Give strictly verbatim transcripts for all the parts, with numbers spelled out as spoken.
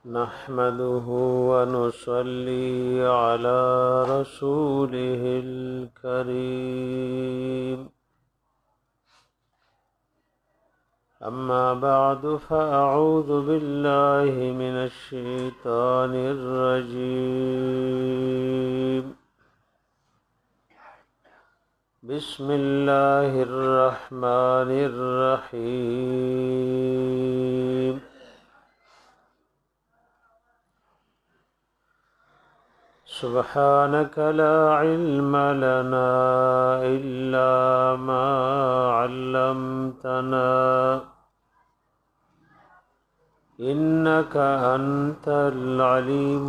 نحمده ونصلي على رسوله الكريم أما بعد فأعوذ بالله من الشيطان الرجيم بسم الله الرحمن الرحيم سبحانك لا علم لنا إلا ما علمتنا إنك أنت العليم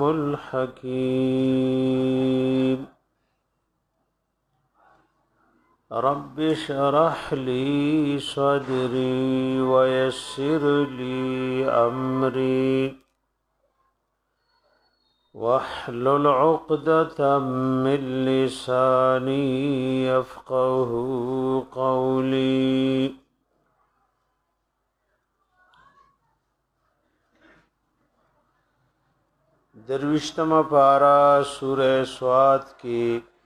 الحكيم رب اشرح لي صدري ويسر لي أمري واحلل عقدة من لساني يفقه قولي دروشتم پارا سورہ سواد کی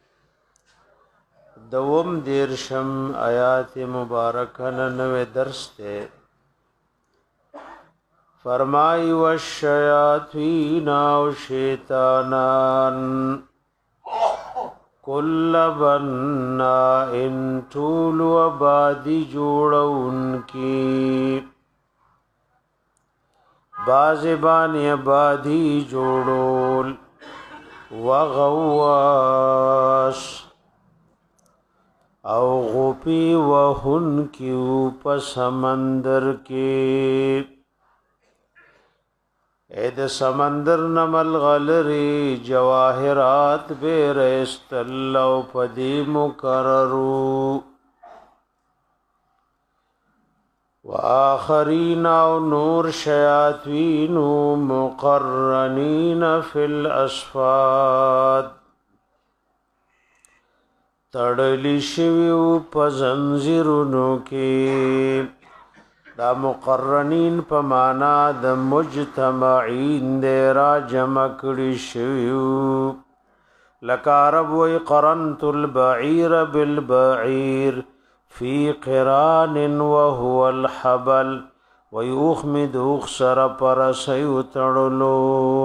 دوم دیرشم آیات مبارکن نوے درس تے فرمائی والشیاطین و شیطانان کل بناء طول و بادی جوڑون کی بازبانی بادی جوڑول وغواس او غپی وہن کیو پس سمندر کے اید سمندر نمل غلری جواہرات بے رستلو پدی مکررو وآخرین او نور شیاطین مقرنین فی الاسفاد تڑلی شویو پزنزرونو کی دا مقرنین پا مانا دا مجتمعین دے را جمع کری شویو لکارب وی قرنت البعیر بالبعیر فی قران وهو الحبل وی اخمد اخسر پر سیو تڑلو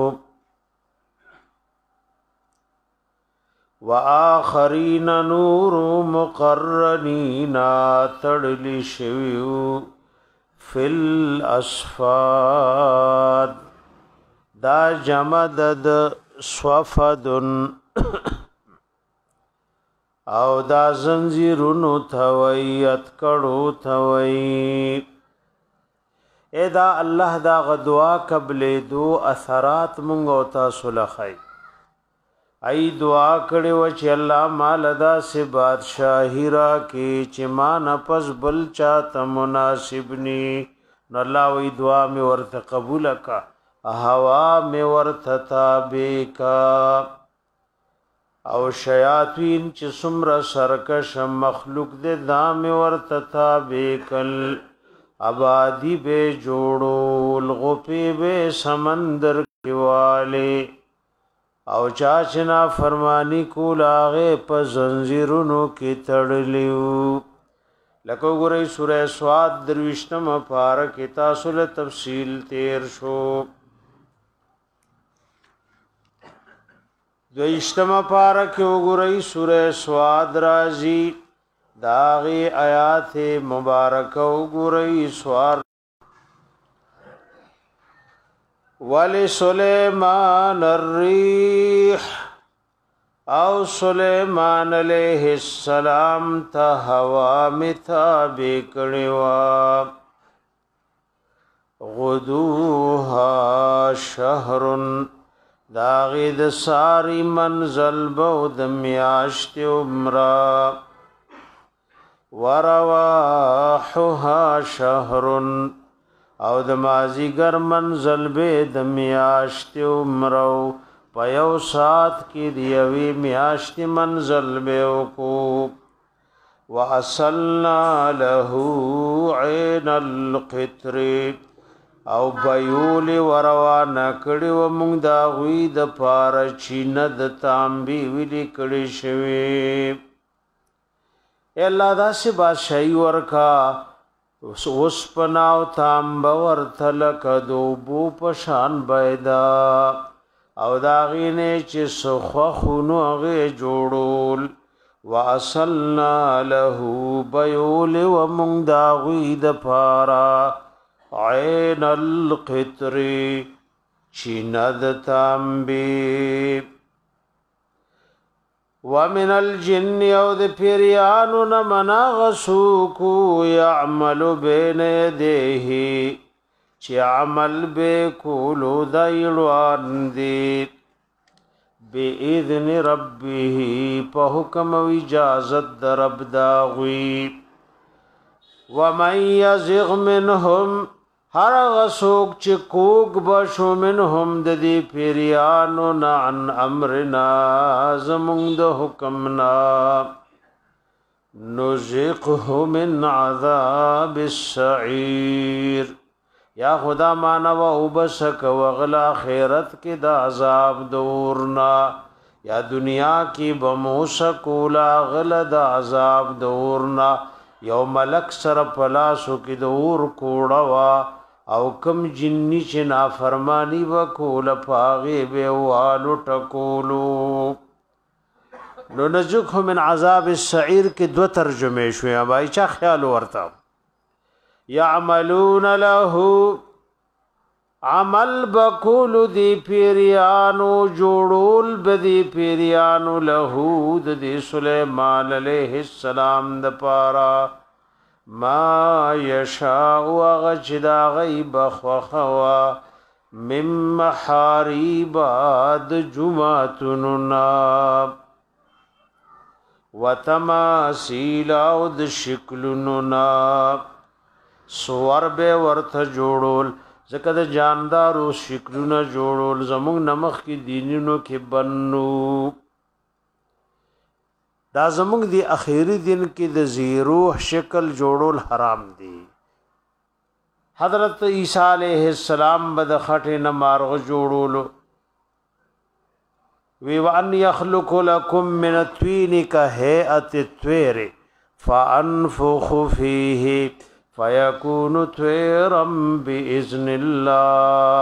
وآخرین نور مقرنین تڑلی شویو فی الاسفاد دا جمدد صفدن او دا زنزیرونو تھوئی اتکڑو تھوئی اے دا اللہ دا غدعا قبل دو اثرات منگو تاسو لخائی ای دعا کړي و چې الله مال دا سه بادشاہی را کې چې ما نفس بل چاته مناسب ني نو الله وی دعا می ورته قبول کا هوا می ورته تابع کا او شیاطین چې سمره سرکش مخلوق دې دا می ورته تابع کل آبادی به جوړو لغپی به سمندر کېواله او چاچنا فرمانی کول آغه په زنجیرونو کې تړلیو لکه وګورئ سورہ سواد درویشتم پارا کې تاسو له تفصیل تیر شو دویشتم پارا کې وګورئ سورہ سواد رازی داغي آیات مبارکه وګورئ سوار وَلِسُلَيْمَانَ الرِّيحِ او سلیمان علیہ السلام تا ہوا متابع کڑوا غدوها شهر داغید ساری منزل بود میاشت عمرہ ورواحها شهر او د مازیګر منزل به د میاشت عمرو پیو سات کی دیوی میاشت منزل به کو واصلنا له عین القطر او بیول وروانا کړي و مونږ دا غوی د پاره چینه د تانبي ویلي کړي شوی الله دا سی بادشاہي ورکا اوس پناو تانب ورتل کدو بو پشان بيدا او دا غینه چې سخوا خونو هغه جوړول واصلنا له بیول و مونږ دا غوی د پاره عین القطر چیند تانبی ومن الجن یود پیریانو نمنا غسوکو یعملو بین یدیهی چی عمل بے کولو دایلوان دی بی اذن ربیهی پا حکم و اجازت در رب داغوی ومن یزغ منهم هر غسوک چی کوک بشو منهم ددی پیریانو نا عن امرنا زمون د حکمنا نزقه من عذاب السعیر یا خدا مانو وبسک وغلا خیرت کی دا عذاب دورنا یا دنیا کی بموسکولا غل دا عذاب دورنا یو ملک سر پلاسو کی دور کوڑا وا او کم جنی چه نافرمانی وکول پاغی بیوالو ٹکولو نو نزکو من عذاب السعیر کی دو ترجمه شوی بائی چا خیال ورطا یعملون له عمل بکول دی پیریانو جوڑول بدی پیریانو لہود دی سلیمان علیہ السلام د پارا ما یشاء وغجدا غیب خخوا من محاریباد جمعتننا وتماسیل او د شکلننا سوار بے ورث جوڑول زکه د جاندارو شکلونه جوړول زموږ نمخ کې دینونو کې بنو دا زموږ دی اخیری دین کې د زیرو شکل جوړول حرام دي حضرت عیسی علیہ السلام بد خټه نه مارغ جوړول وی وان یخلق لكم من الطين كهيئه الطير فانفخ فيه فَيَكُونُ طَيْرًا بِإِذْنِ اللَّهِ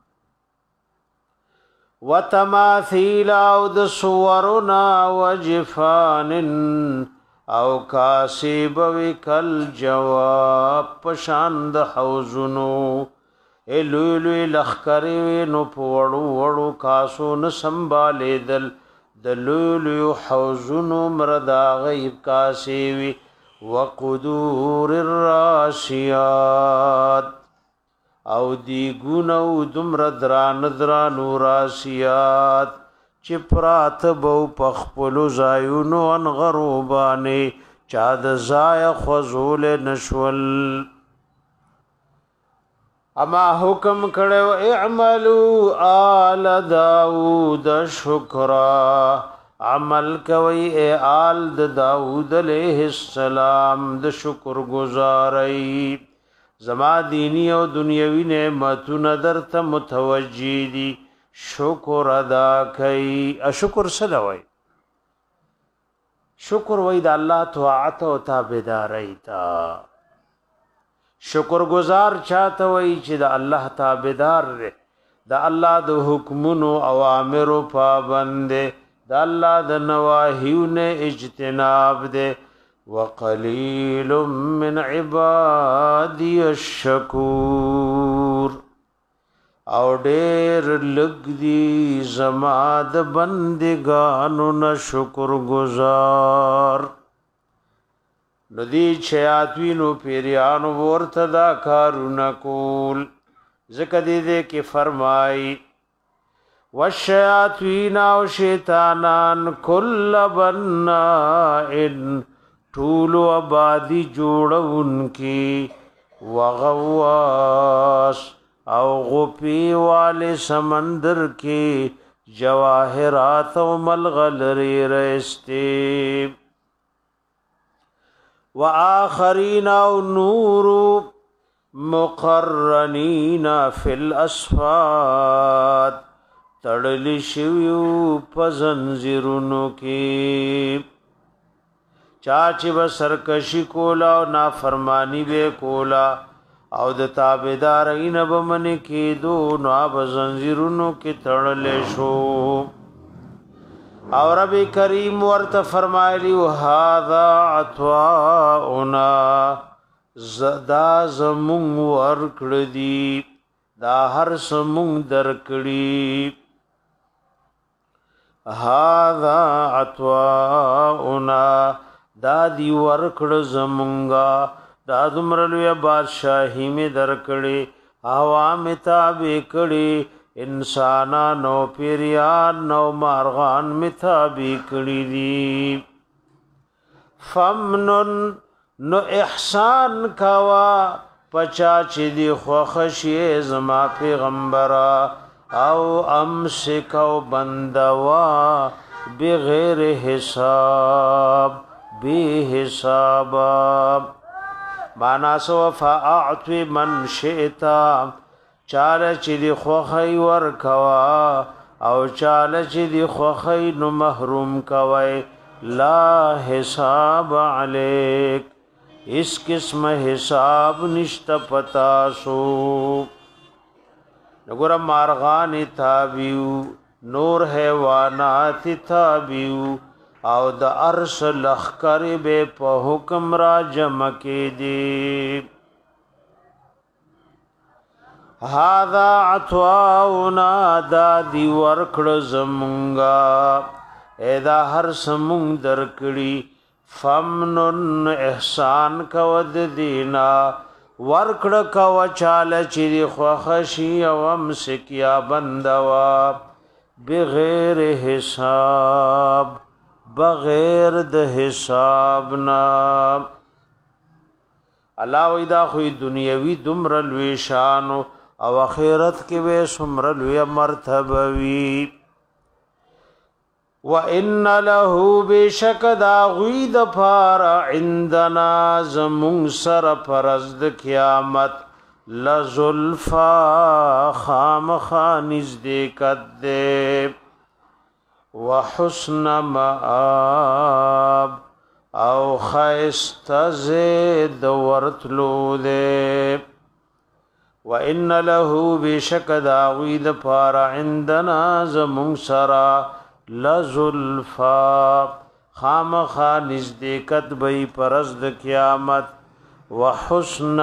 وَتَمَاثِيلَ او د صورنا وجفان او کاسب وکل جواب پشاند حوزنو الولو لخکری نو پوړو وړو کاسو نه سنبالیدل د لولو حوزنو مردا غیب کاسیوی وقدور الراسیات او دی گونو دمر دران درانو راسیات چپرات بو پخپلو زایونو ان غروبانی چاد زای خوزول نشول اما حکم کړو اعملو آل داود شکرا عمل کوي اے آل د داود علیہ السلام د شکر گزارئی زما دینی او دنیوی نعمتونه درته متوجی دي شکر ادا کوي اشکر سره وای شکر وای د الله طاعت او تابعداري تا شکر گزار چاته وای چې د الله تابعدار دی د الله د حکمونو اوامر پابند دی د الله د نواهیونه اجتناب دے وقلیل من عبادی الشکور او ډیر لګ دی زما د بندگانو نه شکر گزار ندی شیاطینو پیریانو ورته دا کارونه کول ذکر دې کې فرمای والشیاطین او شیطانان کل بنائن طول آبادی جوڑون کی وغواس او غپی والے سمندر کی جواہرات و ملغلری رستے و آخرین او نورو مقرنین فی الاسفاد تړلی شویو په زنځیرونو کې چاچی به سرکشی کولا او نافرمانی به کولا او د تابعدارین به من کېدو نو به زنځیرونو کې تړلې شو او رب کریم ورته فرمایلی هذا عطاؤنا زدا زمون ورکړ دی دا هر سمون درکړي هذا عطاؤنا دا دی ورکړ زمونږه دا دمرلوی بادشاہی می درکړي عوام تابع کړي انسانانو پیریان نو مارغان می تابع کړي دي فمنن نو احسان کوا پچا چې دی خوښي زما پیغمبرا او امسک او بندوا بغیر حساب بی حساب بانا سو فاعطی من شئتا چاله چې دی خوخی ور کوا او چاله چې دی خوخی نو محروم کوي لا حساب علیک اس قسم حساب نشت پتا سو نګور مارغان تابیو نور حیوانات تابیو او د ارش لخر به په حکم را جمع کې دي هاذا عطاؤنا دا دی ورکړ زمونږه ادا هر سمون درکړي فمنن احسان کود دینا ورکړ کو چال چې خوخشي او مسکیا بندوا بغیر حساب بغیر د حسابنا الله ودا خو دنیوي دمر لوي شان او اخرت کې به سمر لوي مرتبه وي وان له بشک دا غید فار عندنا زمون سر پرز د قیامت لزلفا خام خانز دې کده وحسن مآب او خیست زید ورتلو دے وَإِنَّ لَهُ بِشَكَ دَاغِيدَ پار عندنا زمون سرا لزلفا خام خانز دیکت بی پرزد قیامت وحسن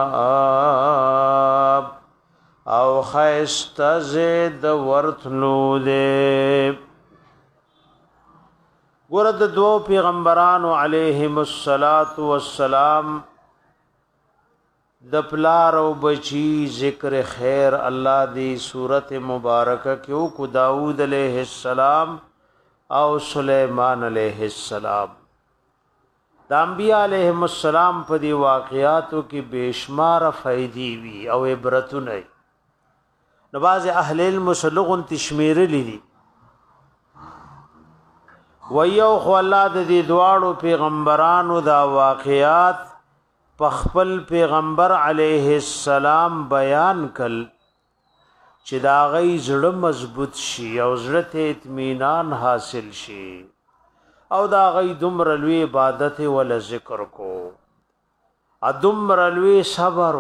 مآب او خیست زید ورتلو دے ګورد دو پیغمبرانو علیهم الصلاۃ والسلام د پلار او بچی ذکر خیر الله دی صورت مبارکه کیو کو داود علیہ السلام او سلیمان علیہ السلام د انبیاء علیهم السلام په دی واقعاتو کې بشمار فائدې وی او عبرتونه نواز اهل المسلغون تشمیر لیدي ویو خو الله د دې دواړو پیغمبرانو دا واقعات پخپل پیغمبر علیه السلام بیان کل چې دا غي زړه مضبوط شي او زړه ته اطمینان حاصل شي او دا غي دمر لوی عبادت ول ذکر کو ادمر لوی صبر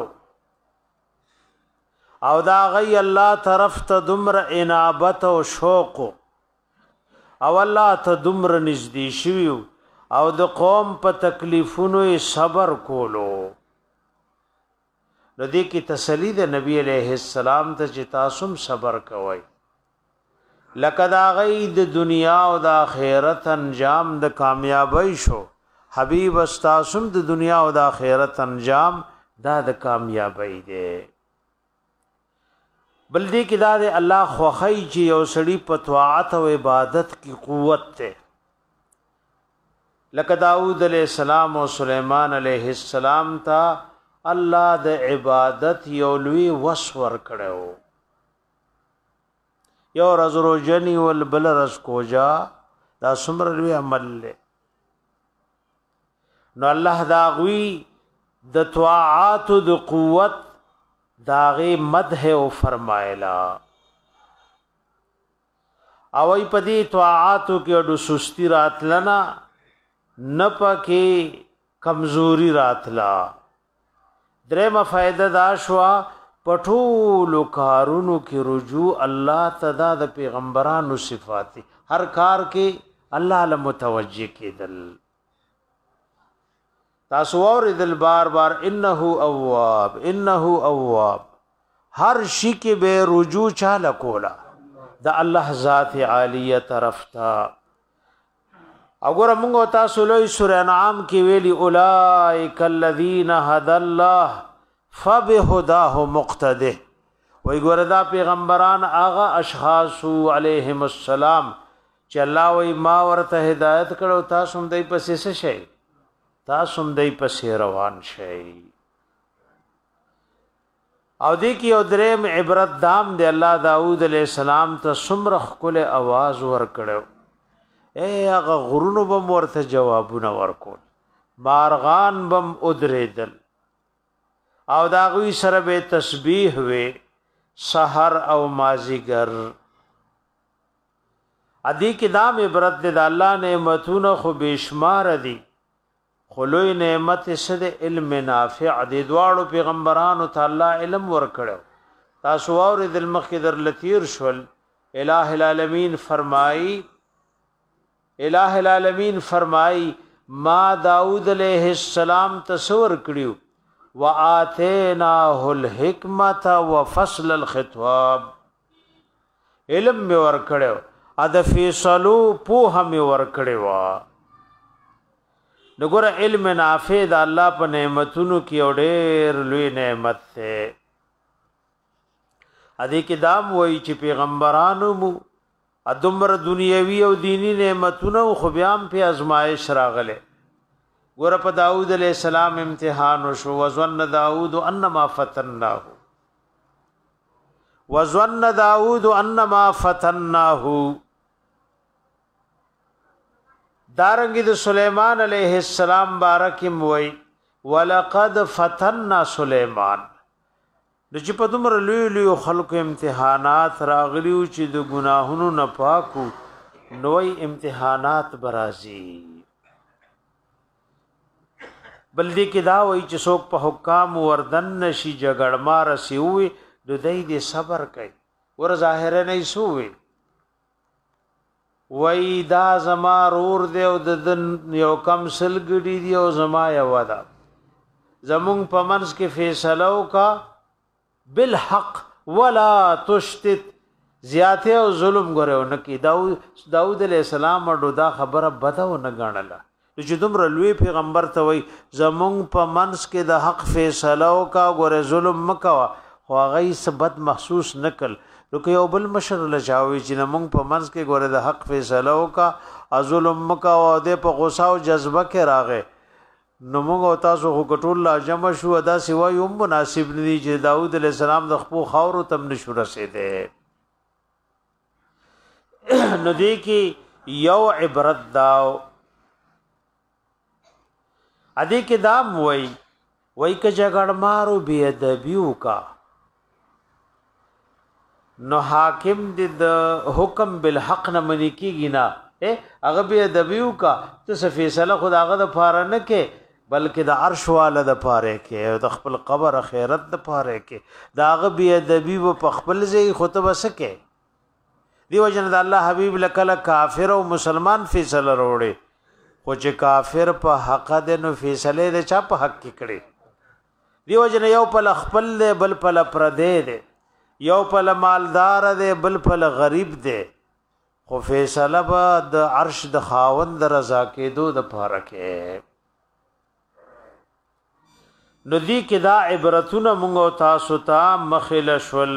او دا غي الله طرف ته دمر انابت او شوق او الله ته دمر نږدې شویو او د قوم په تکلیفونو صبر کولو نو دې کې تسلی د نبی علیہ السلام ته چې تاسو صبر کوئ لکه دا غي د دنیا او د آخرت انجام د کامیابی شو حبیب استاسم د دنیا او د آخرت انجام دا د کامیابی دی بل دې کې دا د الله خوخی چې یو سړی په طاعت او عبادت کې قوت ته لکه داود علیہ السلام او سلیمان علیہ السلام تا الله د عبادت یو لوی وسور کړو یو رز روزنی ول بل رز کوجا دا سمر لوی عمل له نو الله دا غوی د طاعات د قوت داغه مدح او فرمایلا او ای پدی طاعاتو کې د سستی راتلنا نه پکې کمزوري راتلا درېمه فائدہ دا شوا پټولو کارونو کې رجوع الله تدا د پیغمبرانو صفات هر کار کې الله له متوجه کېدل تاسو اوریدل بار بار انه اواب انه اواب هر شي کې به رجوع چاله کولا د الله ذات عالیه طرف تا وګوره موږ تاسو لوی سورہ انعام کې ویلي اولائک الذین هدى الله فبهداه مقتده وای ګوره دا پیغمبران هغه اشخاص علیهم السلام چې الله وای ما ورته هدایت کړو تاسو هم دای پسې څه شي تاسو هم دای پسې روان شئ او دې کې یو درېم عبرت دام دی الله داوود علیہ السلام ته څومره خپل आवाज ور کړو اے هغه غرونو بم ورته جوابونه ورکول مارغان بم ادریدل او دا غوی سره به تسبیح وی سحر او مازیګر ادي کې دام عبرت د الله نعمتونو خو بشمار دي خلوی نعمت سد علم نافع دي دواړو پیغمبرانو تعالی علم ورکړو تاسو اوریدل مخکې در لتیر شول الہ العالمین فرمای الہ العالمین فرمای ما داود علیہ السلام تصور کړیو وآتیناه الحکمت وفصل الخطاب علم می ور کړو اد فیصلو په هم ور کړو نګور علم نافع د الله په نعمتونو کې اورېر لوی نعمت ده ادي کې دام وای چې پیغمبرانو مو ادمر دنیوي او دینی نعمتونو خو بیام په ازمایش راغله ګور په داوود علیہ السلام امتحان وشو وظن داوود انما فتناه وظن داوود انما فتناه دارنګ د سليمان عليه السلام بارکم وای ولقد فتنا سليمان د چې په دومره لوی لوی خلکو امتحانات راغلیو چې د ګناهونو نه پاکو نوې امتحانات برازي بل دې کې دا وای چې څوک په حکام وردن نشي جګړمار سی وي د دې دې صبر کوي ور ظاهر نه سووي وای دا زما رور دی او د یو کم سلګړي دی او زما یو ودا زمون په منځ کې فیصله وکا بالحق ولا تشتت زیاته او ظلم غره نکي داود داود علیہ السلام ورو دا خبره بده و نه غنله چې دومره لوی پیغمبر ته وای زمون په منځ کې د حق فیصله وکا غره ظلم مکوا خو هغه سبد محسوس نکل نو که یو بل مشر لچاوي چې موږ په منځ کې ګوره د حق فیصله وکا ظلم مکا او د په غوسه او جذبه کې راغې نو موږ تاسو خو ټول لا جمع شو ادا سیوا یو مناسب ندي چې داوود علیہ السلام د خپل خاور تم نشو رسیدې نو دی کې یو عبرت داو ادي کې دام وای وای ک جګړ مارو بی ادبیو کا نو حاکم دې د حکم بالحق نه منی کیږي نه هغه به ادبیو کا ته فیصله خداغه د پاره نه کې بلکې د عرش والا د پاره کې د خپل قبر اخرت د پاره کې داغه به ادبی په خپل ځای خطبه سکے دیو جن د الله حبیب لکله کافر او مسلمان فیصله وروړي خو چې کافر په حق ده نو فیصله د چا په حق کې کړي دیو جن یو په خپل بل په پردې ده یو پل مالدار دے بل پل غریب دے خو فیصله با د عرش د خاوند رضا کېدو د پاره کې نو دی کې دا عبرتونه مونږ تاسو ته مخل شول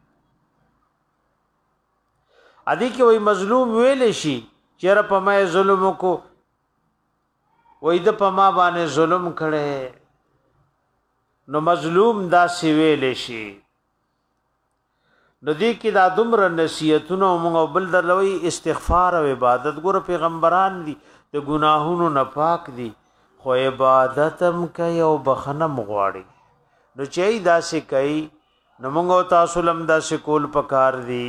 ادي کې وای مظلوم ویل شي چیرې په ما ظلم کو وای د په ما باندې ظلم کړي نو مظلوم دا سی ویل شي نو دی کې دا دومره نصیحتونه موږ بل درلوي استغفار او عبادت ګور پیغمبران دي د ګناهونو نه پاک دي خو عبادتم کوي او بخنم غواړي. نو چې داسې کوي نو موږ تاسو لم داسې کول پکار دي.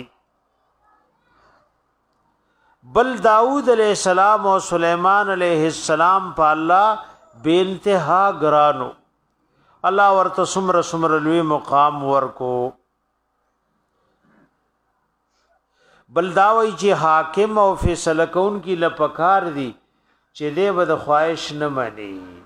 بل داود علیہ السلام او سلیمان علیہ السلام په الله بے انتها ګرانو. الله ورته سمر سمر لوی مقام ورکو. بل داوی چې حاکم او فیصله کون کی لپکار دی چې دې بد خواهش نه مانی.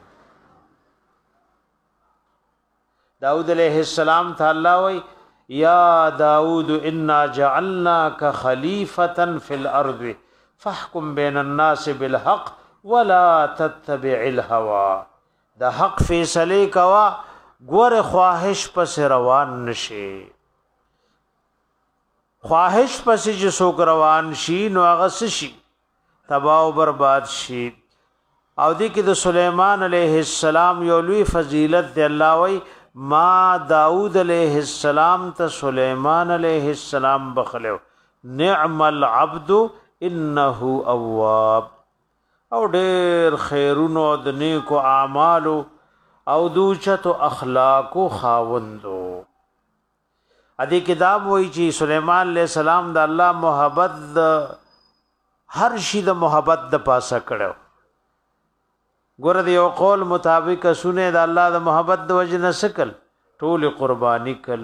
داود علیہ السلام تعالی وی یا داود انا جعلناک خلیفتا فی الارض فاحکم بین الناس بالحق ولا تتبع الهوى. د حق فیصله کوا ګور خواهش پس روان نشي. خواهش پس چې څوک روان شي نو هغه شي تباہ او برباد شي. او دې کې د سليمان عليه السلام یو لوی فضیلت دی. الله وی ما داود علیہ السلام ته سلیمان علیہ السلام بخلو نعم العبد انه اواب. او ډېر خیرونو د نیکو اعمالو او دوچتو اخلاقو خاوندو. ادي کتاب وایي چې سليمان عليه السلام د الله محبت د هر شي د محبت د پاسه کړو. ګور دی یو قول مطابق سونه د الله د محبت د وجه نه سکل ټول قرباني کل.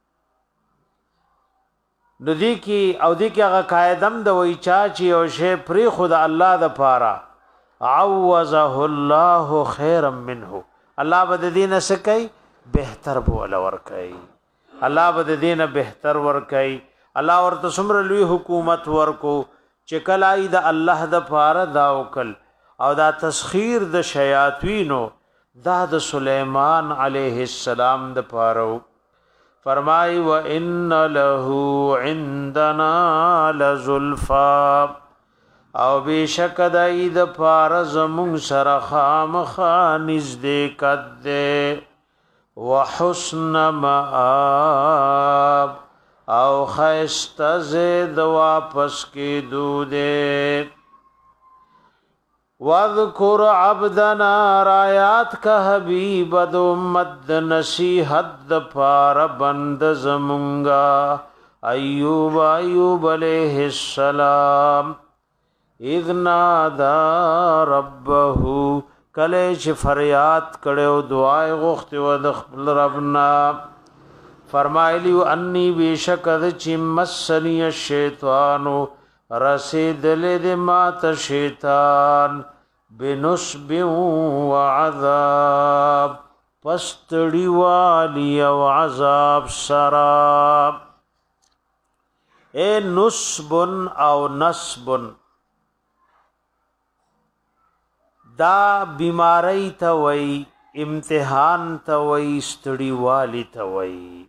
ندی کی او دی کی هغه قاعدم د وای چا چې یو شی پری خود الله د پاره عوضه الله خيرا منه. الله بد دین سکای بهتر بوله ور کوي. الله بد دینه بهتر ور کوي. الله ورته سمر لوی حکومت ورکو چې کلای د الله د پاره دا وکل. او دا تسخیر د شیاطینو دا د سلیمان علیہ السلام د پاره. فرمای و ان له عندنا لزلفا او بشک دای د پاره زمون سره خامخا نږدې کده وحسن مآب او خیست زید واپس کی دوده. وذکر عبدنا رایات کا حبیب د امت نصیحت پار بند زمونگا ایوب ایوب علیہ السلام اذ نادا ربه کله چې فریاد کړو دعای غوښتي و د خپل ربنا. فرمایلی انی بیشکد چې مسنی الشیطان رسیدل د مات شیطان بنصب و عذاب پستړی والی او عذاب سراب. اے نصب او نصب دا بیماری ته وای امتحان ته وای ستړی والی ته وای.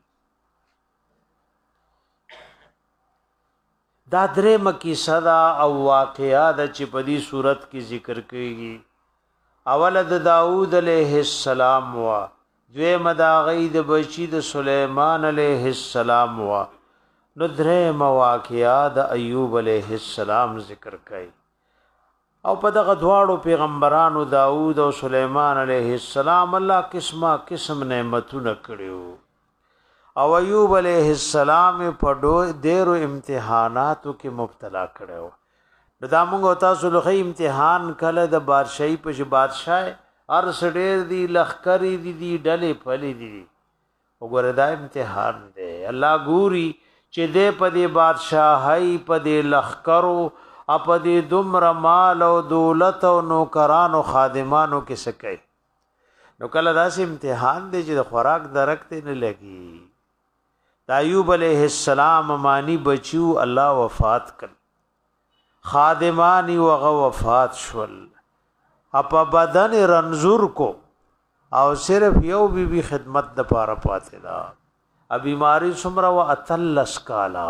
دا درې مکی صدا او واقعا د چې په دې صورت کې ذکر کیږي. اول د داوود علیہ السلام وا دویم د غید بچی د سلیمان علیہ السلام وا نو درې مواقعا د ایوب علیہ السلام ذکر کړي. او په دغه دواړو پیغمبرانو داوود او سلیمان علیہ السلام الله قسمه قسم نعمتونه کړیو. او ایوب علیہ السلام په ډیرو امتحاناتو کې مبتلا کړو. دا موږ تاسو له امتحان کله د بادشاہي په بادشاہ هر سړی دی لخکری دی دی ډلې پلي دي. وګوره دا امتحان دی. الله ګوري چې دې په دې بادشاہي په دې لخکرو اپ دې دومره مال او دولت او نوکرانو خادمانو کې سکے. نو کله داسې امتحان دی چې د خوراک درکته نه لګي. ایوب علیہ السلام مانی بچیو الله وفات کړ. خادمانی وغه وفات شول. اپا بدن رنزور کو او صرف یو بی بی خدمت د پاره پاتې دا. ا بیماری سمره و اتلس کالا.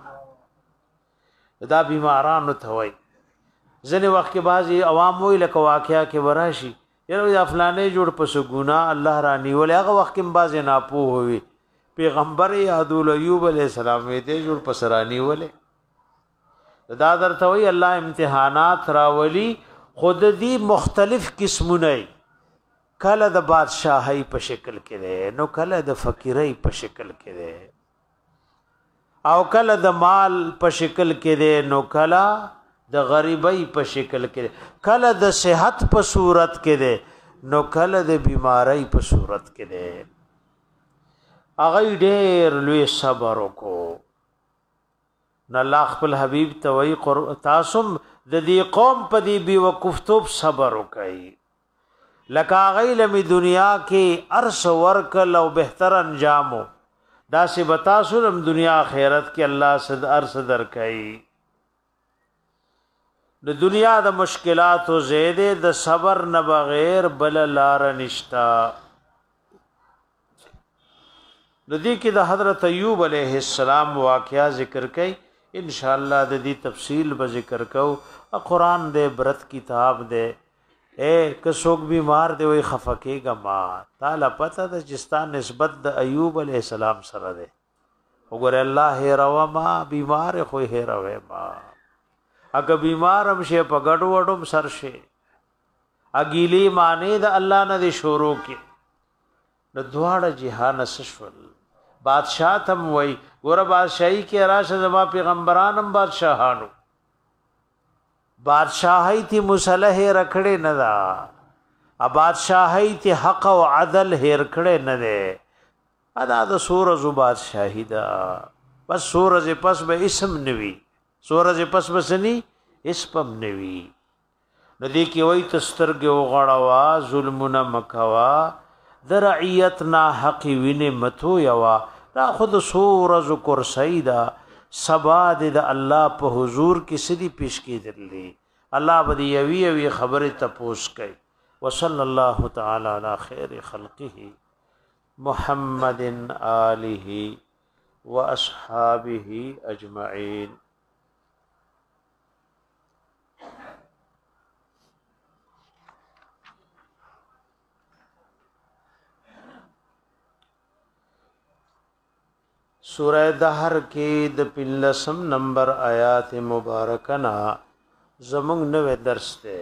دا بیمارانو ته وای ځنه وخت کې بعضی عوام وی لکه واقعیا کې وراشي یره د افلانې جوړ پس ګنا الله رانی ول هغه وخت کې بعضی ناپوه وي. پیغمبر یادول ایوب علیہ السلام دې جوړ پس رانی ولې دا درته وی الله امتحانات راولي خود دې مختلف قسمونه کله د بادشاہي په شکل کې دی نو کله د فقیرۍ په شکل کې دی او کله د مال په شکل کې دی نو کله د غریبۍ په شکل کې دی کله د صحت په صورت کې دی نو کله د بیماری په صورت کې دی هغه ډېر لوی صبر وکړو نو الله خپل حبیب ته وایي تاسو د دې قوم په دې بې وقفتوب صبر وکړئ لکه هغوی له مې دنیا کې ارس ورکل او بهتر انجامو داسې به تاسو هم دنیا آخرت کې الله صد ارس درکوي د دنیا د مشکلاتو زیده د صبر نه بغیر بل لار نشتا د دې کې د حضرت ایوب علیه السلام واقعا ذکر کړي ان شاء الله د دې تفصیل به ذکر کو قرآن دې برت کتاب دې اے که څوک بیمار دی وي خفقېږه ما تعالی پته ده چې ستا نسبت د ایوب علیه السلام سره دی وګوره الله هېروه ما بیمار خو هېروي ما اګه بیمار هم شي په ګډو وډو سر شي اګیلی معنی د الله نه دی شروع کې د دواړه جهان سشول بادشاہ تم وای ګوره بادشاہي کې راشه زما پیغمبران هم بادشاہانو بادشاہي تی مصالح رکھڑے نه دا ا بادشاہي تی حق او عدل هیر کړي نه ده ادا د سورز بادشاہي دا بس سورز پس به اسم نوي سورز پس بسني اسپم نوي ندی کی وای تسترګ او غړوا ظلمنا مکوا درعیت نا حق وینه متو یوا دا خود سورز کرسی دا سبا د الله په حضور کې سدي پیش کېدلې الله بدی یوی یوی خبره تپوس کوي وصلی الله تعالی علی خیر خلقه محمد آله واصحابه اجمعین سورہ دہر کې د پلسم نمبر آیات مبارکه نا زمونږ نوې درس ده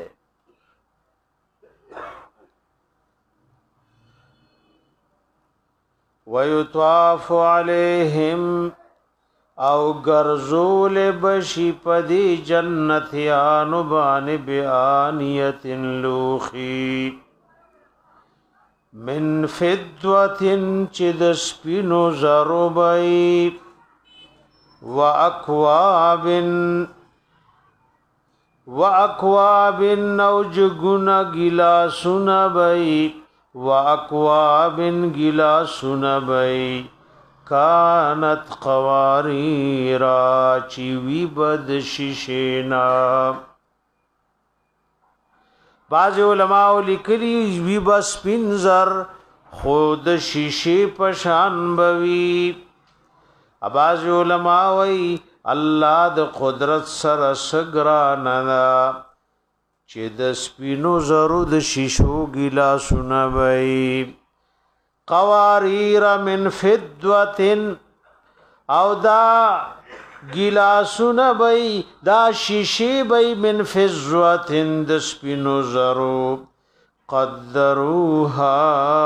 وَيُطَافُ عَلَيْهِمْ او ګرځول بشي پدی جنتیانو باندې بیانیت لوخي من فدوتن چد سپینو زربئی و اکوابن و اکوابن نوجگن گلاسن بئی و اکوابن گلاسن بئی کانت قواریرا چیوی بد شیشینا بعض علماء لیکلی وی بس پنزر خود شیشے پشان بوی بعض علماء وی اللہ د قدرت سر سگراننا چه د سپینو زرو د شیشو گلا سنبئی قواریر من فدوتن او دا گلاسونه بی دا شیشی بی من فزوتن دسپینو زرو قدروها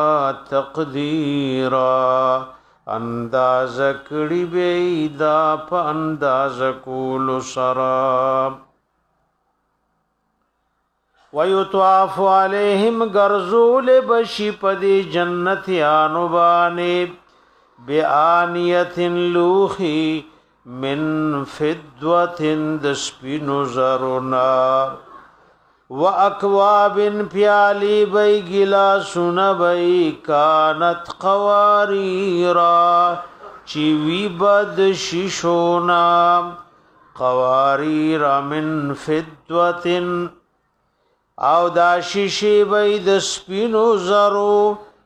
تقدیرا انداز کڑی بی دا پا انداز کولو سرا ویطواف علیہم گرزول بشی پدی جنتیانو بانے بیانیت لوخی من فدوة دسپینو زرنا و اکواب پیالی بی گلاسون بی کانت قواریرا چیوی بد شیشونا قواریرا من فدوة او دا شیشی بی دسپینو زرو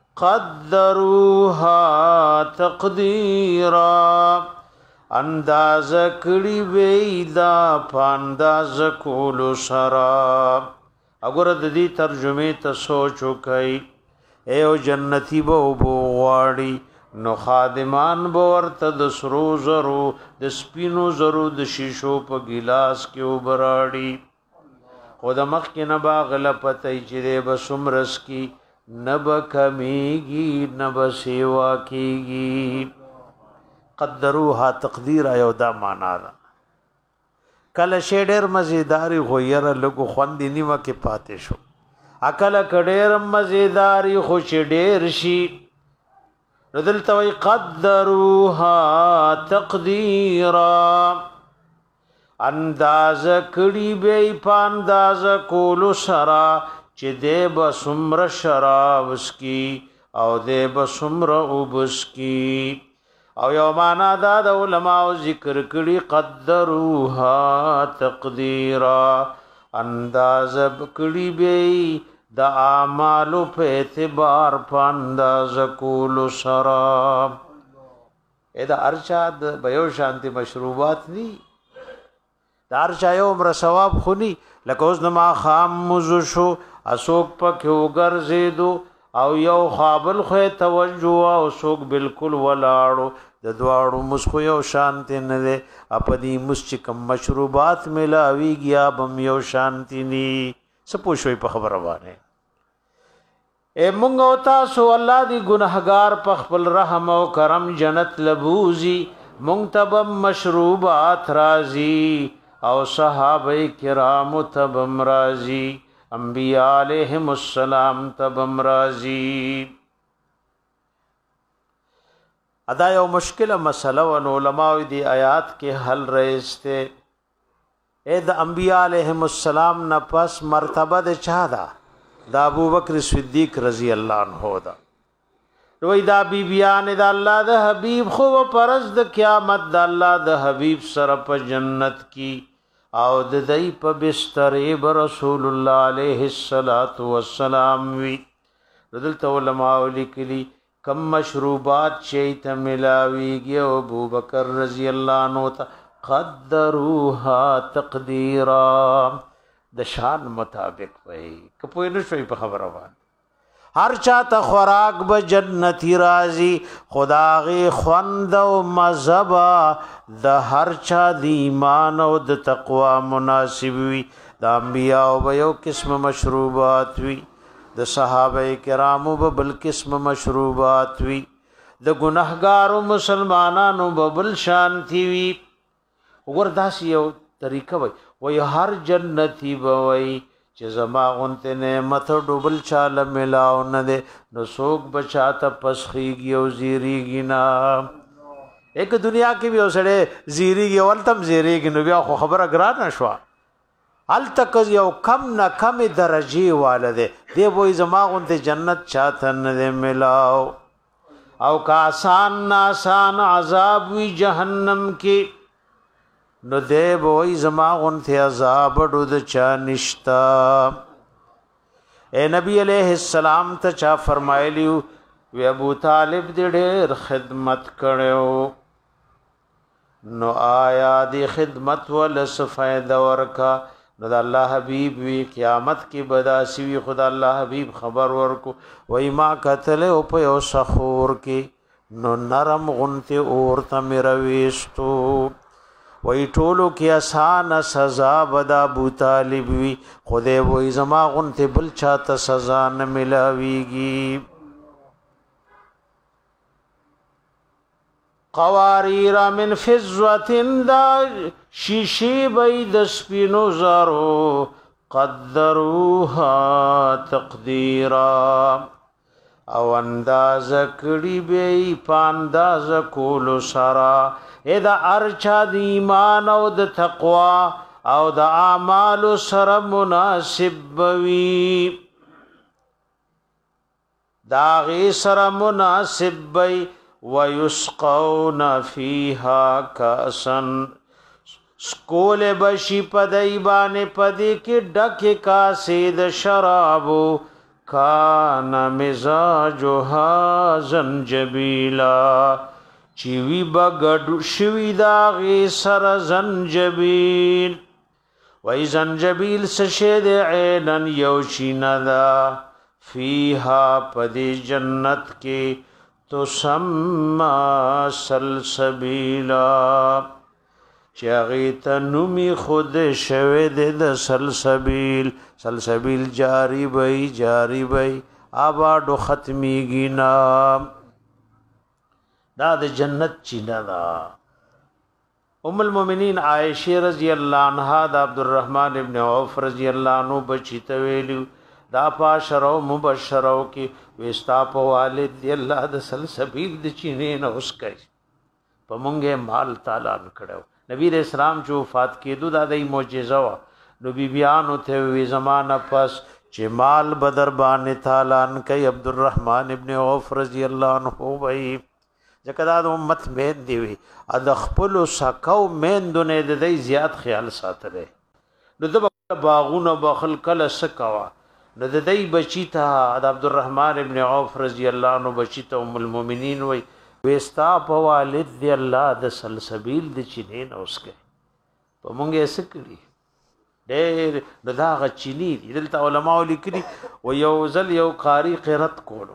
قدروها تقدیرا انداز کړي وی دا پانداز کولو سرا اگر د دې ترجمه ته سوچ وکي ایو جنتی بو بو غاړي نو خادمان به ورته د سرو زرو د سپینو زرو د شیشو په ګلاس کې وبراړي خود مخ کې نه باغله پته چې به سمرس کی نب کمیگی نب سیوا کیگی. قدروها تقدیر ایو دا معنا ده. کله شی ډېر مزیداری خو یره لږو خوندې نیمه کې پاتې شو. اکله که ډېر مزیداری خو چې ډېر شي نو دلته وایي قدروها تقدیرا، اندازه کړي به په اندازه کولو سره چې دی به څومره شراب څکي او دی به څومره اوبه څکي. او یو معنا دا د علماو ذکر کړي قدروها تقدیرا، اندازه کړي به د اعمالو په اعتبار په اندازه کولو سره. اې دا ارچا د بیو شانتي مشروبات ني، دا ارچا یو عمر ثواب خوني. لکه اوس نما خام مزو شو اسوک پکې وګرځېدو او یو خابل خو توجه او سوک بالکل ولاړو، د دواړو مسخو یو شانتی نه دی. اپدی مسچ کم مشروبات ملاویږي ابم یو شانتی ني. سپو شوي په خبره باندې اے مونږ او تاسو الله دی ګناهګار په خپل رحم او کرم جنت لبوزي. مونږ تب مشروبات رازي او صحابه کرام تب رازي، انبیاء علیہم السلام تبم رازی. ادا یو مشکل مسئلہ ون علماء دی آیات کې حل رئیستے. اے دا انبیاء علیہم السلام نا پس مرتبہ دے چاہ دا دا ابو بکر صدیق رضی اللہ عنہ دا. وی دا بی بیان دا اللہ دا حبیب خوب پرز دا قیامت دا اللہ دا حبیب سرپ جنت کی او د دای په بستر ب رسول الله علیه الصلاۃ والسلام وی. دلته علماء لیکلی کم مشروبات چې ته ملاویږي او ابو بکر رضی الله عنه ته قدروها تقدیرا، د شان مطابق وی. کپوی نشوي په خبره باندې هر چاته خوراک به جنتی رازی، خداغي خوند او مذهبا د هر چا د ایمان او د تقوا مناسب وي. د انبیاء او یو قسم مشروبات وي، د صحابه کرامو به بل قسم مشروبات وي، د ګناهګارو مسلمانانو به بل شانتی وي. وګورداس یو طریقه وي وي هر جنتی به وي چې زما غونته نعمت ډوبل چاله ملاو نه ده نو څوک بچاته پسخیږي او زیریږي نه. ایک دنیا کې به اوسړه زیریږي ولتم زیریږي نو بیا خو خبره ګرانه شو. ال تک یو کم نه کم درجه والده دی وای زما غونته جنت چاته نه ملاو. او کا آسان آسان عذاب وی جهنم کې نو دے بوئی زما غنث عذاب ڈود چا نشتا. اے نبی علیہ السلام تا چا فرمائلیو وی ابو طالب دی ډیر خدمت کړو نو آیا دی خدمت ولس فائدہ ورکا. نو دا اللہ حبیب وی قیامت کی بداسی وی خدا اللہ حبیب خبر ورکو وی ما قتل او په یو سخور کی نو نرم غنث اور تا میرویستو. وی ټولو کې آسان سزا بدا ابو طالب وی خدای وی زما غنته بل چاته سزا نه ملاویږي. قواریر من فضة دا شیشی بید سپینو زارو قدروها تقدیرا او انداز کړي به پانداز کولو سرا. ادا ارچا د ایمان او د تقوا او د اعمال سره مناسب وي، دا غي سره مناسب وي. ويسقون فيها كأسا سکول بشی پدای باندې پدې کې ډکه کاسې د شرابو کان مزاجها زنجبیلا چیوی بغډ شوی دا غي سر زنجبیل. وای زنجبیل سشه د عینن یوشینا دا فیها پدې جنت کې تو سما سلسبیلا چاغی تنومی خود شوه د سلسبیل. سلسبیل جاری بی جاری بی آبادو ختمیږي نه. دا د جنت چینه ده. ام المؤمنین عائشہ رضی اللہ عنہا دا عبدالرحمن ابن عوف رضی اللہ عنہ بچی تویلو دا پاشرو مبشرو کی وستا په والد دی الله د سلسبیل د چینه نه اوس کوي په مونږه مال تعالی کړو. نبی رسول الله جو وفات کېدو دا د معجزه وا. نو بی بیانو ته وی زمانہ پس چې مال بدر باندې تعالی ان کوي عبدالرحمن ابن عوف رضی الله عنه وی ځکه دا د امت مین دی وي ا د خپل سکو مین دونه د دې زیات خیال ساتره. نو د باغونه بخل کله سکوا نو د دې بچی ته د عبدالرحمن ابن عوف رضی الله عنه بچی ته ام المؤمنین وي وستا په والد دی الله د سلسبیل د چینه اوسکه په مونږه سکلی ډېر د دا غ چینی دلته علماء لیکلي و یو ځل یو قاری قرت کولو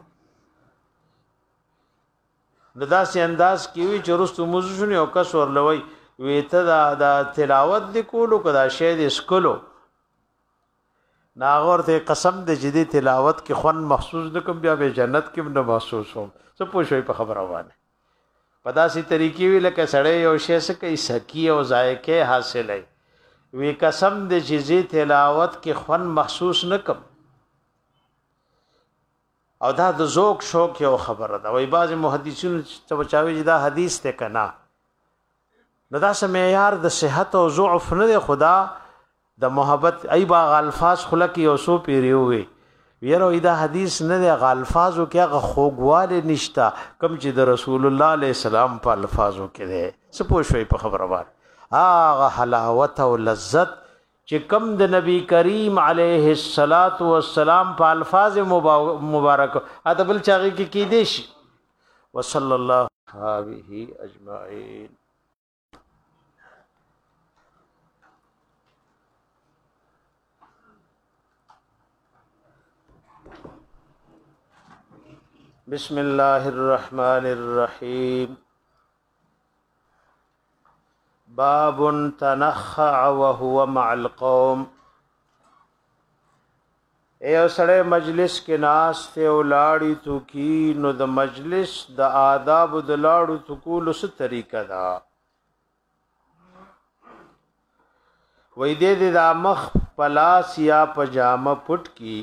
نو داسې انداز کې وی چې رستو موضوع شنو او کس ورلوي وی ته دا د تلاوت د کولو کدا شی د اسکلو ناغور ته قسم د جدي تلاوت کې خون محسوس نکم بیا به جنت کې نه محسوس هم څه پوښوي په خبره وانه پداسي طریقې وی لکه سړی یو شی څه کوي سکی او ذایقه حاصلای وی قسم د جدي تلاوت کې خون محسوس نکم او دا د ذوق شوق یو خبره ده. وای بعض محدثین ته بچاوي دا حدیث ته کنا نو دا سم معیار د صحت او ضعف نه دی. خدا د محبت ای با الفاظ خلق یو سو پیریو وي ویرو دا حدیث نه دی. الفاظو کې هغه خوګواله نشتا کم چې د رسول الله علیه السلام په الفاظو کې ده. څه پوښوي په خبره واره هغه حلاوت او لذت چې کم د نبی کریم علیه الصلاۃ والسلام په الفاظ مبارک ادبل چاغي کې کې دي شي. وصلی الله علیه اجمعین. بسم الله الرحمن الرحیم. باب تنخع وهو مع القوم. ایو سړی مجلس کې ناس ته ولاړی تو کی نو د مجلس د آداب د لاړو تو کول څه طریقه ده. وې دې د مخ پلاس یا پجامه پټ کی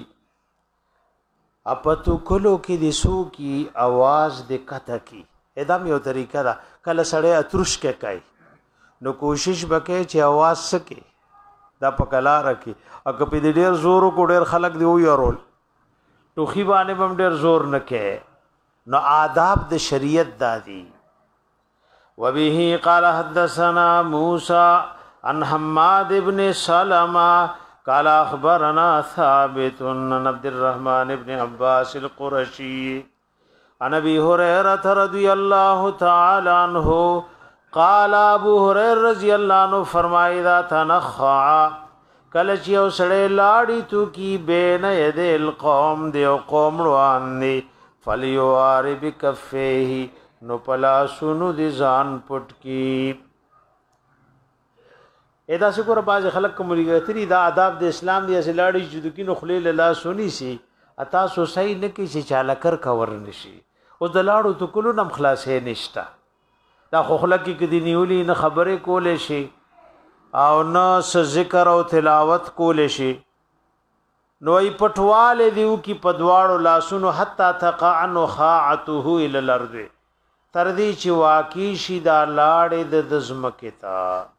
اپتو کلو کې د سو کی आवाज د کته کی ادم یو طریقه ده. کله سړی اترش کې کوي نو کوشش وکړي چې आवाज سکے دا پکلا رکھي اګه په دې ډیر زور کو ډیر خلق دی وي اورول ټوخي باندې بم ډیر زور نه کې نو آداب د شریعت دادي. وبه قال حدثنا موسى عن حماد بن سلمة قال اخبرنا ثابت عن عبد الرحمن بن عباس القرشي عن ابي هريره رضي الله تعالى عنه قال ابو هريره رضی اللہ عنہ فرمائی دا تنخع کله چې یو سړی لاړی تو کی بین ید القوم دیو قوم روان دی فلیوار بکفیه نو پلا سونو دی ځان پټ کی. ادا شکر باز خلق کومریګتری دا آداب د اسلام دی اس لاړی جدو کی نو خلیل الله سونی سی اتا سو صحیح نه کی چې چالکر کور نشي او د لاړو تو کلو نم خلاصې نشتا. دا خلق کې کدی نیولی نه خبرې کولې شي او نه ذکر او تلاوت کولې شي نو ای پټواله دیو کی پدواړو لاسونو حتا تقع نخاعته الى الارض تر دې چې واقع شي دا لاړې د دزمکه تا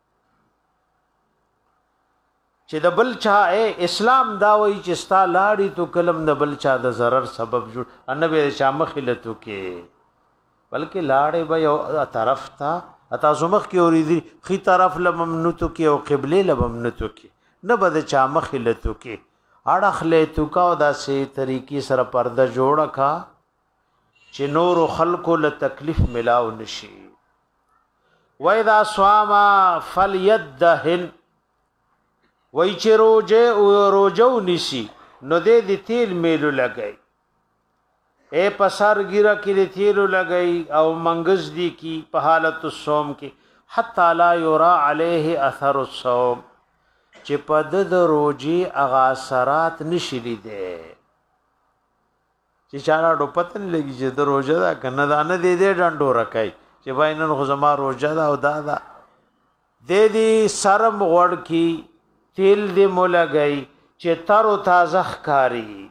چې د بل چا اسلام دا وایي چې ستا لاړې تو کلم د بل چا د zarar سبب جوړ انبه شامخلتو کې بلکې لاړې به یو طرف تا اتا زمخ کې اوریدي خي طرف لممنوتو کې او قبله لممنوتو کې نه بده چا مخلتو کې اړخلې تو کا داسې طریقې سره پرده جوړه کا چې نور خلقو له تکلیف ملاو نشي. وَإِذَا صَامَ فَلْيَدَّهِنْ وای چې روزه او روزو نشي نو دې د تیل میلو لګای اے پسر ګیره کې د تیل لګای او منګز دی کی په حالت الصوم کې حتا لا یرا علیه اثر الصوم چې په د روزي اغا اثرات نشي لیدې چې چاره ډو پتن لګي چې د روزه دا کنه دا نه دې دې ډنډو رکای چې باینن خو زما روزه دا او دا دا دې دې سرم غوړ کی تیل دې مولګي چې تر او تازه ښکاری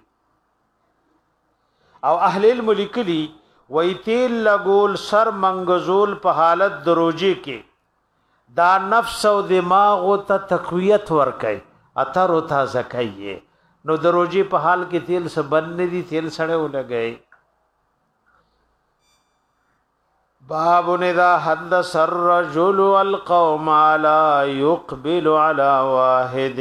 او اهل الملک لی وی تیل لګول سر منغزول په حالت دروجي کې دا نفس او دماغ ته تقویت ورکي اتر او تازه کوي نو دروجي په حال کې تیل سبن نه دي تیل سړې ولګي باب اذا حدث الرجل القوم لا يقبل على واحد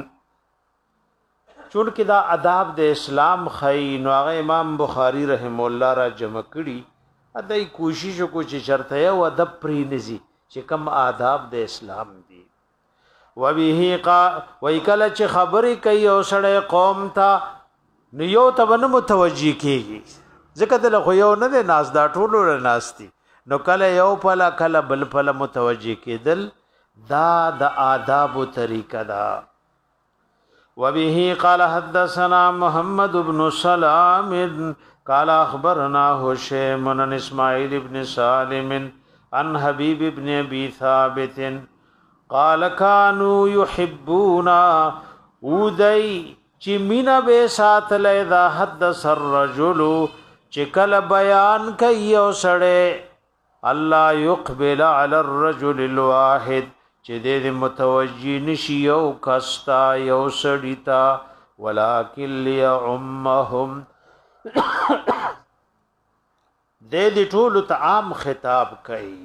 چون کې دا آداب د اسلام خی نو هغه امام بخاری رحم الله را جمع کړي ادای کوشش کو چې شرط یو ادب پرې نزي چې کم آداب د اسلام دي و به قا وای کله چې خبرې کوي او سړی قوم ته نو یو ته نه متوجي کیږي ځکه دل خو یو نه د ناس دا ټولو ناشتي نو کله یو پلا کله بل پلا متوجي کېدل دا د آداب طریقه دا وبه قال حدثنا محمد بن سلام قال اخبرنا هشام بن اسماعيل بن سالم عن حبيب بن ابي ثابت قال كانوا يحبون ودي چې مینا به ساتل اذا حدث الرجل چې کله بیان کوي او سړی الله يقبل على الرجل الواحد چې دې متوجي نشي یو کستا یو سړیتا ولکن ليعمهم دې دې ټول ته عام خطاب کوي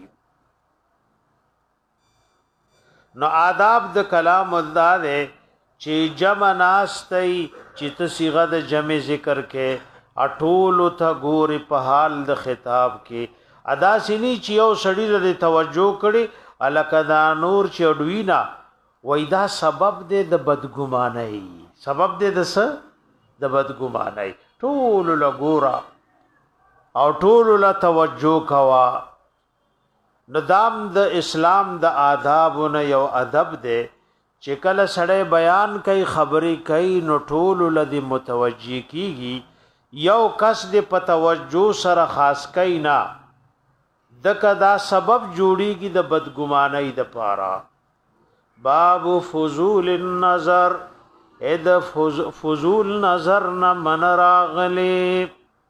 نو آداب د کلام الله دې چې جمع ناستي چې ته صيغه د جمع ذکر کې اټول ته ګوري په حال د خطاب کې ادا سني چې یو سړی له توجه کړي الکدا نور چډوینا وېدا سبب دې د بدګمانۍ سبب دې د څه د بدګمانۍ ټول لګورا او ټول له توجه کوا ندام د اسلام د آدابونه یو ادب دې چې کله سړی بیان کوي خبرې کوي نو ټول له دې متوجي کیږي یو کس دې په توجه سره خاص کوي نه دکا دا سبب جوړیږي د بدګمانۍ د پاره باب فضول النظر اې د فضول نظر نه من راغلی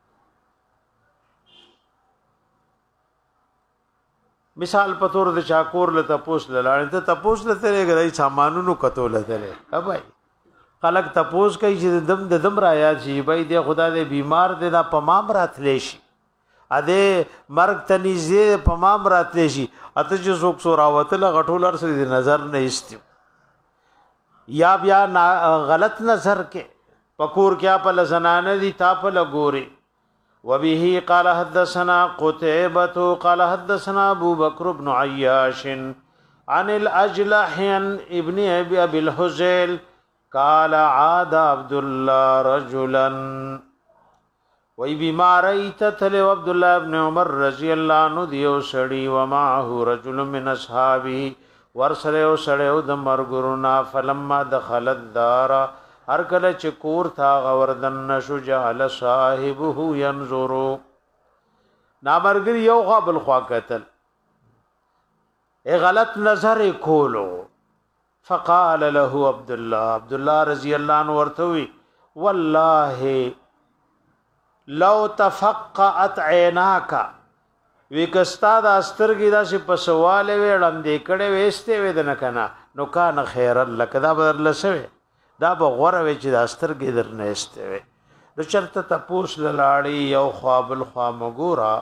مثال په تور د چاکور له تپوس لاله ته تپوس له ترې غړي سامانونو کتو له ترې ابای خلق تپوس کوي چې دم د دم را یاد شي بای دې خدا دې بیمار دې دا پمام راتلی شي اده مرګ تنیزه پمام راتلی شي اته چې څوک سو راوتل غټولر سره نظر نه ایستي یا بیا غلط نظر کې پکور کیا په زنانه دي تا په لګوري وبه قال حدثنا قتيبة قال حدثنا ابو بكر بن عياش عن الاجلح عن ابن ابي الحزيل قال عاد عبد الله رجلا وی بیماری تتل عبد الله ابن عمر رضی الله عنه دیو سړی و معه رجل من اصحابه ورسره او سړیو د مرګرونا فلما دخل الدار هر کله چې کور تا غوردن شجال صاحبه ينظر نامرګری یو قابل خوا قتل ای غلط نظر کولو فقال له عبد الله عبد الله رضی الله عنه ورته والله لو تفقعت عیناک وکستا د استرګی دا چې په سواله وړم دې کړه وېسته وې د نکنه نو کان خیر لک دا بدل شوی دا به غوړه وې چې د استرګی در نه استه وې د چرته تپوس لاړی یو خوابل خوا مګورا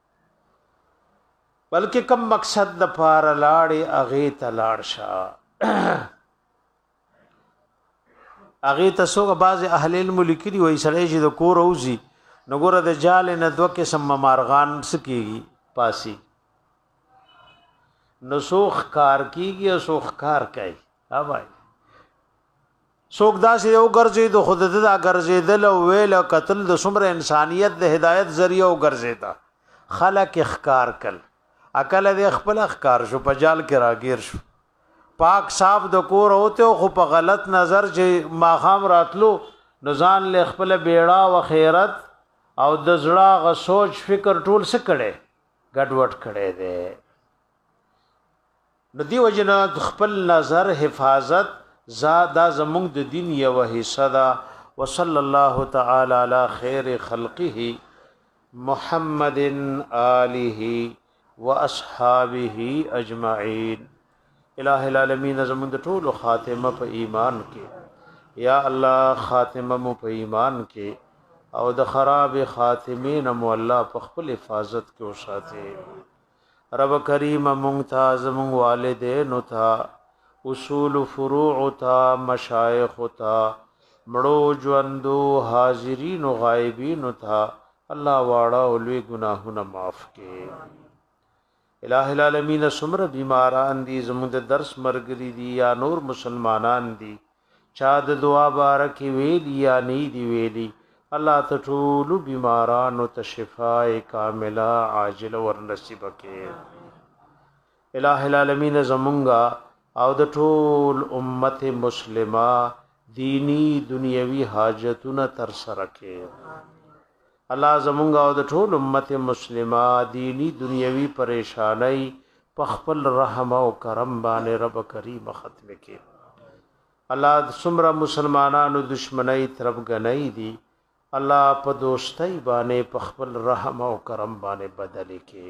بلکې کم مقصد د پار لاړی اغه ته لاړ شه اغه ته سوګه باز اهل الملک دی وې سړی چې د کور اوزي نګوره د جال نه دوه قسم مارغان سکیږي پاسی نو سوخ کار کیږي او سوخ کار کوي ها بھائی سوک داسې یو ګرځي د خود د دا ګرځیدل او ویل قتل د څومره انسانيت د هدایت ذریعہ او ګرځیدا خلق اخکار کل عقل د خپل اخکار شو په جال کې راګیر شو پاک صاحب د کور اوته خو په غلط نظر چې ماخام راتلو نزان له خپل بیړه او خیرت او د زړه غ سوچ فکر ټول څه کړي ګډوډ کړي دي نو دی وجنا خپل نظر حفاظت زادا زمونږ د دین یو حصہ دا وصلی الله تعالی علی خیر خلقه محمد آله واصحابه اجمعین الہ العالمین زمونږ د ټول خاتمه په ایمان کې یا الله خاتمه مو په ایمان کې او د خراب خاتمین مو الله په خپل حفاظت کې وساتي رب کریم ممتاز مون والدین تھا اصول فروع تھا مشایخ تھا مړو ژوندو حاضرین او غایبین تھا الله واړه او لوی ګناهونه معاف کړي الہ العالمین سمر بیماران دي زموږ د درس مرګري دي یا نور مسلمانان دي چا د دعا بارک ویلی یا نه دی ویلی الله ته ټول بیمارانو ته شفاء کامله عاجل ور نصیب کړي الہ العالمین زمونږه او د ټول امت مسلمه دینی دنیوي حاجتونه تر سره کړي الله زمونږه او د ټول امت مسلمه دینی دنیوي پریشانای په خپل رحم او کرم باندې رب کریم ختم کړي الله سمره مسلمانانو دشمنی طرف غنۍ دي الله په دوستۍ باندې په خپل رحم او کرم باندې بدل کړي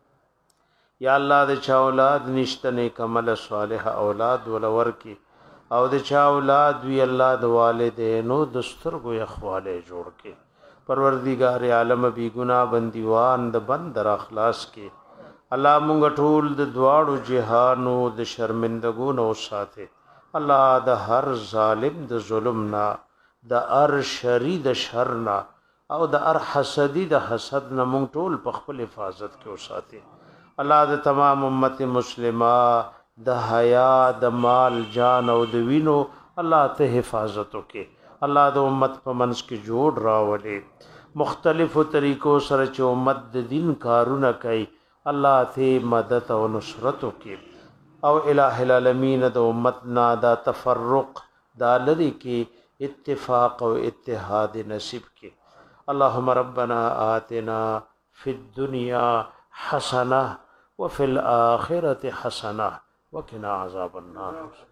یا الله د چا اولاد نشته نیک عمل صالح اولاد ولور کی او د چا اولاد وی الله د والدینو د سترګو اخواله جوړ کړي پروردگار عالم بی گناہ بندیوان د بند را اخلاص کی الله مونږ ټول د دواړو جهانو د شرمندګو نو ساته الله د هر ظالم د ظلم نا د ار شری د شر نا او د ار حسدی د حسد نه مونږ ټول په خپل حفاظت کې وساته الله د تمام امت مسلمه د حیا د مال جان او د وینو الله ته حفاظت وکي الله د امت په منځ کې جوړ راولي مختلفو طریقو سره چې امت د دین کارونه کوي الله ته مدد او نصرت وکي او الہ العالمین د امت نا دا تفرق دا لری کې اتفاق او اتحاد نصیب کی اللهم ربنا آتنا فی الدنیا حسنه وفي الآخرة حسنه وقنا عذاب النار